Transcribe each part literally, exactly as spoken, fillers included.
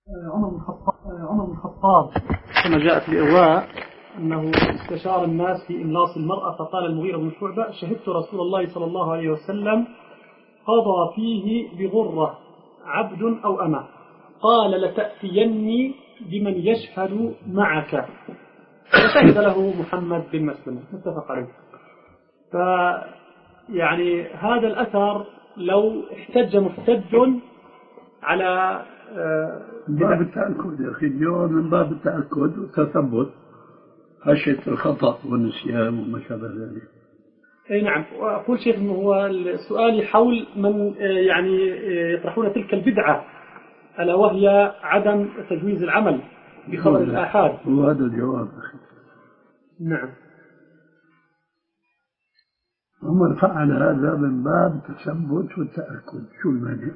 عمر بن الخطاب عمر بن الخطاب كما جاء في الإرواء أنه استشار الناس في إملاص المرأة، فقال المغيرة بن شعبة: شهدت رسول الله صلى الله عليه وسلم قضى فيه بغرة عبد أو أمة، قال: لتأتيني بمن يشهد معك، فشهد له محمد بن مسلمة، متفق عليه. فيعني هذا الأثر لو احتج محتج على من باب التأكد يا أخي، اليوم من باب التأكد والتثبت، خشية الخطأ والنسيان وما شابه ذلك. أي نعم. وأقول شيخ أنه هو السؤال حول من يعني يطرحون تلك البدعة، ألا وهي عدم تجويز العمل بخبر الآحاد. وهذا الجواب أخي. نعم. عمر فعل هذا من باب التثبت والتأكد، شو المانع؟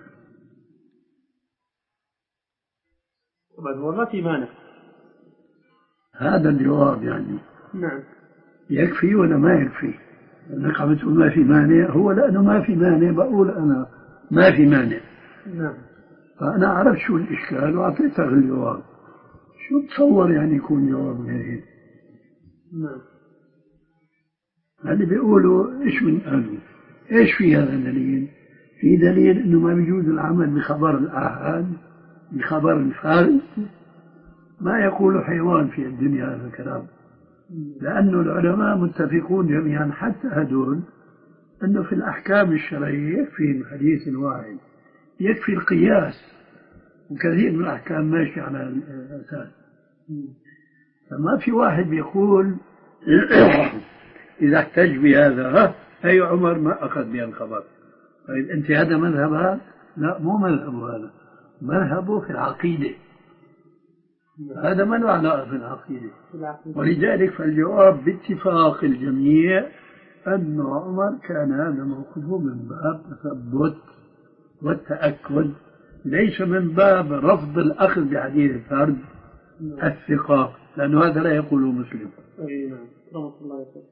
هو ما في مانع. هذا الجواب يعني. نعم. يكفي ولا ما يكفي؟ أنك عم تقول ما في مانع، هو لأنه ما في مانع بقول أنا ما في مانع. نعم. فأنا عرفت شو الإشكال وأعطيتك الجواب. شو تصور يعني يكون جواب غير هيك؟ نعم. اللي بيقولوا إيش من قالوا؟ إيش في هذا الدليل؟ في دليل إنه ما بيجوز العمل بخبر الآحاد، بخبر الفارق. ما يقول حيوان في الدنيا هذا الكلام، لأنه العلماء متفقون جميعا حتى هدول أنه في الأحكام الشرعية يكفي الحديث الواحد، يكفي القياس، وكثير من الأحكام ماشي على الأساس. فما في واحد بيقول إذا احتج بهذا أي عمر ما أخذ بها الخبر. طيب أنت هذا مذهبها؟ لا، مو مذهبه، هذا مذهبه في العقيدة. هذا ما له علاقة في العقيدة. ولذلك فالجواب باتفاق الجميع أن عمر كان هذا موقفه من باب التثبت والتأكد، ليس من باب رفض الأخذ بحديث الفرد الثقة، لأنه هذا لا يقوله مسلم.